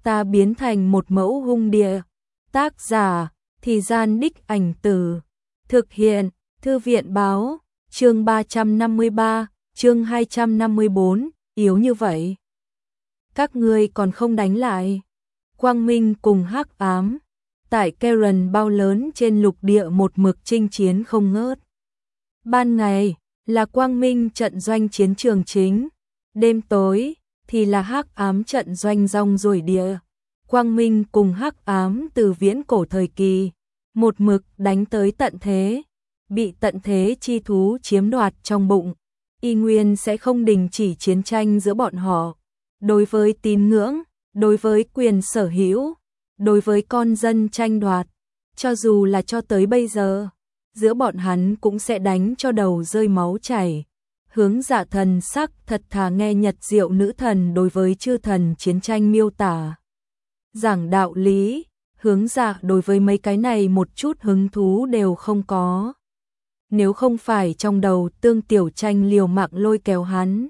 ta biến thành một mẫu hung địa. Tác giả, Thì Gian Đích Ảnh Từ. Thực hiện, Thư viện Báo, chương 353, chương 254, yếu như vậy. Các ngươi còn không đánh lại. Quang Minh cùng hắc ám, tại Karen bao lớn trên lục địa một mực chinh chiến không ngớt. Ban ngày là Quang Minh trận doanh chiến trường chính, đêm tối thì là hắc ám trận doanh rong ruổi địa. Quang Minh cùng hắc ám từ viễn cổ thời kỳ, một mực đánh tới tận thế, bị tận thế chi thú chiếm đoạt trong bụng, y nguyên sẽ không đình chỉ chiến tranh giữa bọn họ. Đối với tín ngưỡng, đối với quyền sở hữu, đối với con dân tranh đoạt, cho dù là cho tới bây giờ, giữa bọn hắn cũng sẽ đánh cho đầu rơi máu chảy. Hướng Dạ thần sắc thật thà nghe Nhật Diệu nữ thần đối với chư thần chiến tranh miêu tả. Giảng đạo lý, Hướng Dạ đối với mấy cái này một chút hứng thú đều không có. Nếu không phải trong đầu Tương Tiểu Tranh liều mạng lôi kéo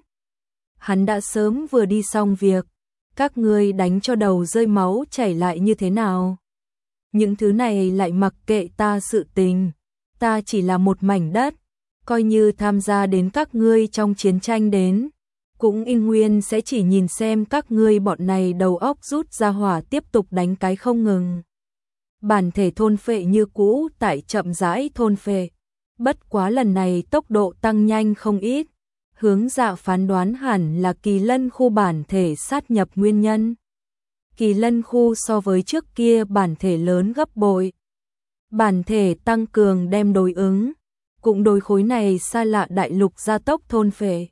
hắn đã sớm vừa đi xong việc. Các ngươi đánh cho đầu rơi máu chảy lại như thế nào? Những thứ này lại mặc kệ ta sự tình. Ta chỉ là một mảnh đất, coi như tham gia đến các ngươi trong chiến tranh đến, cũng y nguyên sẽ chỉ nhìn xem các ngươi bọn này đầu óc rút ra hỏa tiếp tục đánh cái không ngừng. Bản thể thôn phệ như cũ tại chậm rãi thôn phệ, bất quá lần này tốc độ tăng nhanh không ít. Hướng Dạ phán đoán hẳn là Kỳ Lân khu bản thể sát nhập nguyên nhân. Kỳ Lân khu so với trước kia bản thể lớn gấp bội. Bản thể tăng cường đem đối ứng, cũng đối khối này xa lạ đại lục gia tốc thôn phệ.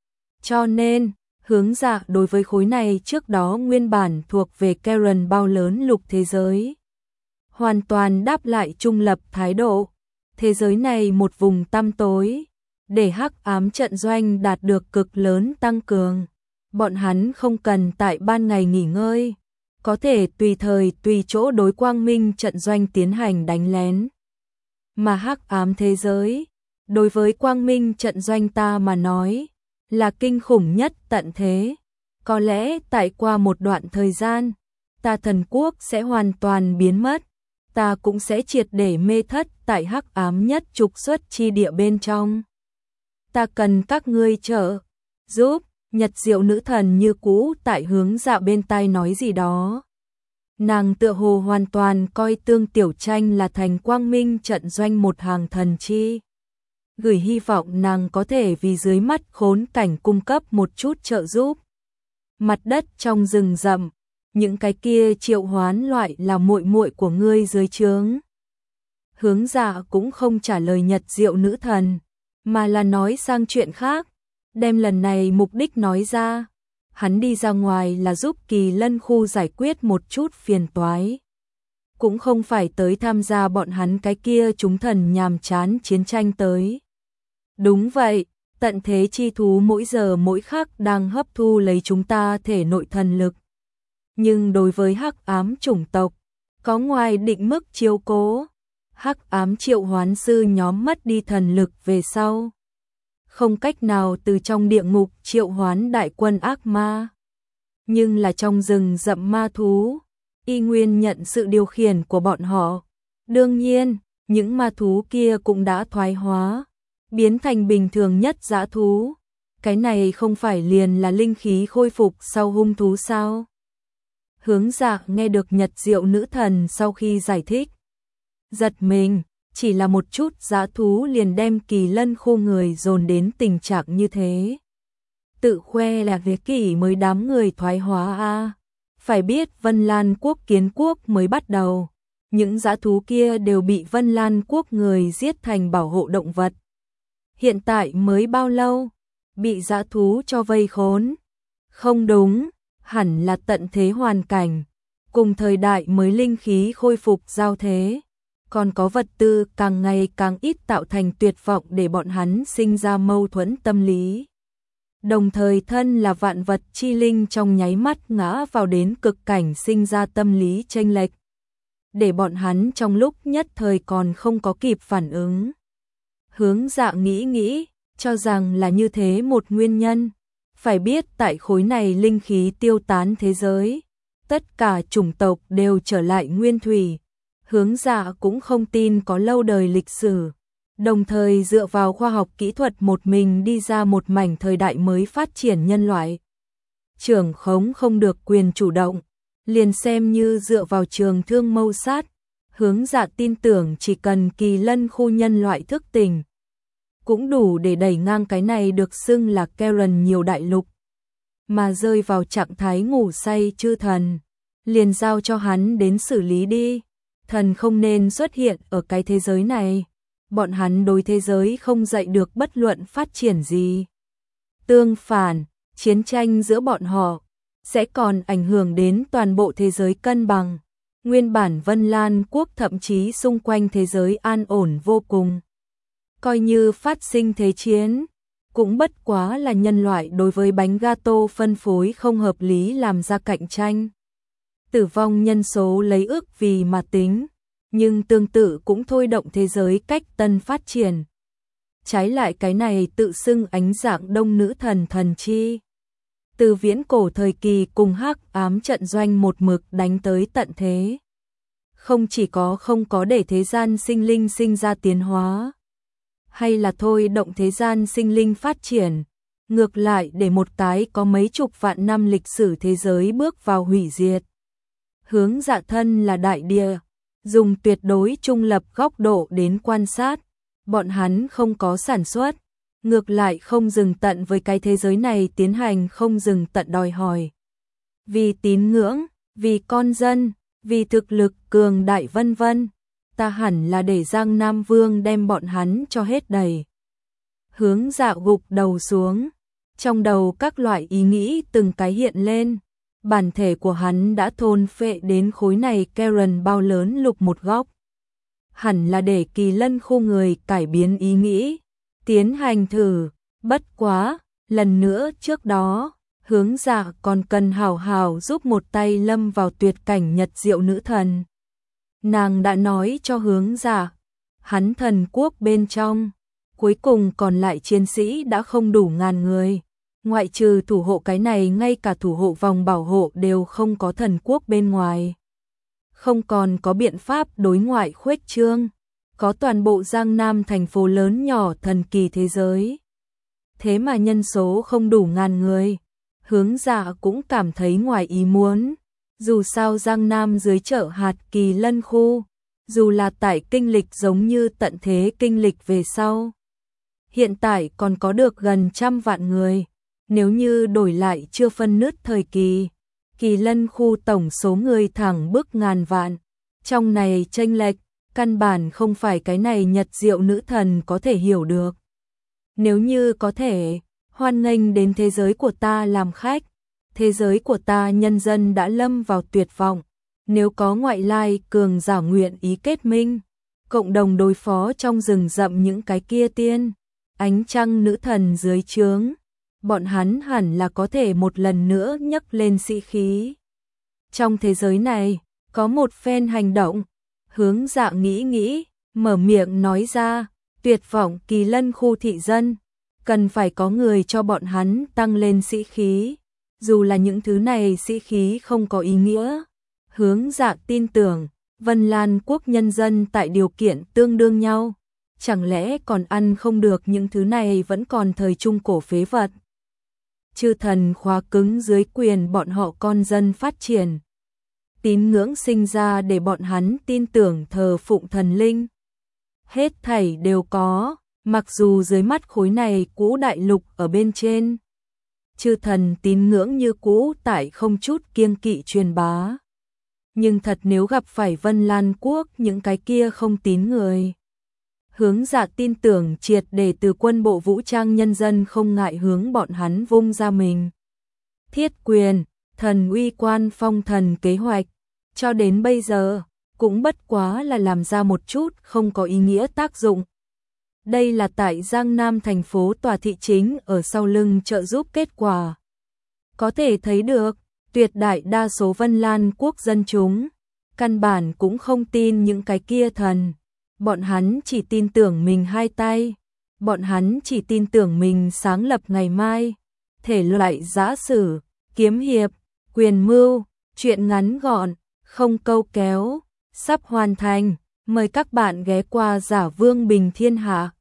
Cho nên, Hướng Dạ đối với khối này trước đó nguyên bản thuộc về Karen bao lớn lục thế giới, hoàn toàn đáp lại trung lập thái độ. Thế giới này một vùng tăm tối, để hắc ám trận doanh đạt được cực lớn tăng cường. Bọn hắn không cần tại ban ngày nghỉ ngơi, có thể tùy thời tùy chỗ đối Quang Minh trận doanh tiến hành đánh lén. Mà hắc ám thế giới, đối với Quang Minh trận doanh ta mà nói, là kinh khủng nhất tận thế. Có lẽ tại qua một đoạn thời gian, ta thần quốc sẽ hoàn toàn biến mất, ta cũng sẽ triệt để mê thất tại hắc ám nhất trục xuất chi địa bên trong. Ta cần các ngươi trợ giúp. Nhật Diệu nữ thần như cũ tại Hướng Dạ bên tai nói gì đó. Nàng tựa hồ hoàn toàn coi Tương Tiểu Tranh là thành Quang Minh trận doanh một hàng thần chi. Gửi hy vọng nàng có thể vì dưới mắt khốn cảnh cung cấp một chút trợ giúp. Mặt đất trong rừng rậm, những cái kia triệu hoán loại là muội muội của ngươi dưới trướng. Hướng Dạ cũng không trả lời Nhật Diệu nữ thần, mà là nói sang chuyện khác, đem lần này mục đích nói ra. Hắn đi ra ngoài là giúp Kỳ Lân khu giải quyết một chút phiền toái, cũng không phải tới tham gia bọn hắn cái kia chúng thần nhàm chán chiến tranh tới. Đúng vậy, tận thế chi thú mỗi giờ mỗi khắc đang hấp thu lấy chúng ta thể nội thần lực. Nhưng đối với hắc ám chủng tộc, có ngoài định mức chiếu cố, hắc ám triệu hoán sư nhóm mất đi thần lực về sau, không cách nào từ trong địa ngục triệu hoán đại quân ác ma. Nhưng là trong rừng rậm ma thú, y nguyên nhận sự điều khiển của bọn họ. Đương nhiên, những ma thú kia cũng đã thoái hóa, biến thành bình thường nhất dã thú. Cái này không phải liền là linh khí khôi phục sau hung thú sao? Hướng Dạ nghe được Nhật Diệu nữ thần sau khi giải thích, giật mình. Chỉ là một chút dã thú liền đem Kỳ Lân khu người dồn đến tình trạng như thế. Tự khoe là thế kỷ mới đám người thoái hóa a. Phải biết Vân Lan quốc kiến quốc mới bắt đầu, những dã thú kia đều bị Vân Lan quốc người giết thành bảo hộ động vật. Hiện tại mới bao lâu, bị dã thú cho vây khốn? Không đúng, hẳn là tận thế hoàn cảnh, cùng thời đại mới linh khí khôi phục giao thế. Còn có vật tư càng ngày càng ít tạo thành tuyệt vọng để bọn hắn sinh ra mâu thuẫn tâm lý. Đồng thời thân là vạn vật chi linh trong nháy mắt ngã vào đến cực cảnh sinh ra tâm lý chênh lệch, để bọn hắn trong lúc nhất thời còn không có kịp phản ứng. Hướng Dạ nghĩ, cho rằng là như thế một nguyên nhân. Phải biết tại khối này linh khí tiêu tán thế giới, tất cả chủng tộc đều trở lại nguyên thủy. Hướng Dạ cũng không tin có lâu đời lịch sử, đồng thời dựa vào khoa học kỹ thuật một mình đi ra một mảnh thời đại mới phát triển nhân loại. Trưởng khống không được quyền chủ động, liền xem như dựa vào trường thương mâu sát. Hướng Dạ tin tưởng chỉ cần Kỳ Lân khu nhân loại thức tỉnh, cũng đủ để đẩy ngang cái này được xưng là Karen nhiều đại lục. Mà rơi vào trạng thái ngủ say chư thần, liền giao cho hắn đến xử lý đi. Thần không nên xuất hiện ở cái thế giới này, bọn hắn đối thế giới không dạy được bất luận phát triển gì. Tương phản, chiến tranh giữa bọn họ sẽ còn ảnh hưởng đến toàn bộ thế giới cân bằng. Nguyên bản Vân Lan quốc thậm chí xung quanh thế giới an ổn vô cùng. Coi như phát sinh thế chiến, cũng bất quá là nhân loại đối với bánh gato phân phối không hợp lý làm ra cạnh tranh. Tử vong nhân số lấy ước vì mà tính, nhưng tương tự cũng thôi động thế giới cách tân phát triển. Trái lại cái này tự xưng ánh dạng đông nữ thần thần chi. Từ viễn cổ thời kỳ cùng hắc ám trận doanh một mực đánh tới tận thế. Không chỉ có không có để thế gian sinh linh sinh ra tiến hóa, hay là thôi động thế gian sinh linh phát triển, ngược lại để một cái có mấy chục vạn năm lịch sử thế giới bước vào hủy diệt. Hướng Dạ thân là đại địa, dùng tuyệt đối trung lập góc độ đến quan sát, bọn hắn không có sản xuất, ngược lại không dừng tận với cái thế giới này tiến hành không dừng tận đòi hỏi. Vì tín ngưỡng, vì con dân, vì thực lực cường đại vân vân, ta hẳn là để Giang Nam Vương đem bọn hắn cho hết đầy. Hướng Dạ gục đầu xuống, trong đầu các loại ý nghĩ từng cái hiện lên, bản thể của hắn đã thôn phệ đến khối này Karen bao lớn lục một góc. Hẳn là để Kỳ Lân khu người cải biến ý nghĩ, tiến hành thử, bất quá, lần nữa trước đó, Hướng Dạ còn cần hảo hảo giúp một tay lâm vào tuyệt cảnh nhật diệu nữ thần. Nàng đã nói cho Hướng Dạ, hắn thần quốc bên trong, cuối cùng còn lại chiến sĩ đã không đủ ngàn người. Ngoại trừ thủ hộ cái này ngay cả thủ hộ vòng bảo hộ đều không có thần quốc bên ngoài. Không còn có biện pháp đối ngoại khuếch trương, có toàn bộ Giang Nam thành phố lớn nhỏ thần kỳ thế giới. Thế mà nhân số không đủ ngàn người, Hướng Dạ cũng cảm thấy ngoài ý muốn. Dù sao Giang Nam dưới chợ hạt Kỳ Lân khu, dù là tại kinh lịch giống như tận thế kinh lịch về sau, hiện tại còn có được gần 100 vạn người. Nếu như đổi lại chưa phân nứt thời kỳ, Kỳ Lân khu tổng số người thẳng bước ngàn vạn. Trong này chênh lệch, căn bản không phải cái này nhật diệu nữ thần có thể hiểu được. Nếu như có thể, hoan nghênh đến thế giới của ta làm khách. Thế giới của ta nhân dân đã lâm vào tuyệt vọng. Nếu có ngoại lai cường giả nguyện ý kết minh, cộng đồng đối phó trong rừng rậm những cái kia tiên, ánh trăng nữ thần dưới trướng, bọn hắn hẳn là có thể một lần nữa nhấc lên sĩ khí. Trong thế giới này, có một phen hành động, Hướng Dạ nghĩ, mở miệng nói ra, tuyệt vọng Kỳ Lân khu thị dân, cần phải có người cho bọn hắn tăng lên sĩ khí. Dù là những thứ này sĩ khí không có ý nghĩa, Hướng Dạ tin tưởng, Vân Lan quốc nhân dân tại điều kiện tương đương nhau, chẳng lẽ còn ăn không được những thứ này vẫn còn thời trung cổ phế vật. Chư thần khóa cứng dưới quyền bọn họ con dân phát triển. Tín ngưỡng sinh ra để bọn hắn tin tưởng thờ phụng thần linh. Hết thảy đều có, mặc dù dưới mắt khối này cũ đại lục ở bên trên. Chư thần tín ngưỡng như cũ tại không chút kiêng kỵ truyền bá. Nhưng thật nếu gặp phải Vân Lan quốc những cái kia không tín người. Hướng Dạ tin tưởng triệt để từ quân bộ vũ trang nhân dân không ngại hướng bọn hắn vung ra mình. Thiết quyền, thần uy quan phong thần kế hoạch, cho đến bây giờ, cũng bất quá là làm ra một chút không có ý nghĩa tác dụng. Đây là tại Giang Nam thành phố tòa thị chính ở sau lưng trợ giúp kết quả. Có thể thấy được, tuyệt đại đa số Vân Lan quốc dân chúng, căn bản cũng không tin những cái kia thần. Bọn hắn chỉ tin tưởng mình hai tay, bọn hắn chỉ tin tưởng mình sáng lập ngày mai, thể loại giã sử, kiếm hiệp, quyền mưu, Chuyện ngắn gọn, không câu kéo, sắp hoàn thành. Mời các bạn ghé qua Giả Vương Bình Thiên Hạ.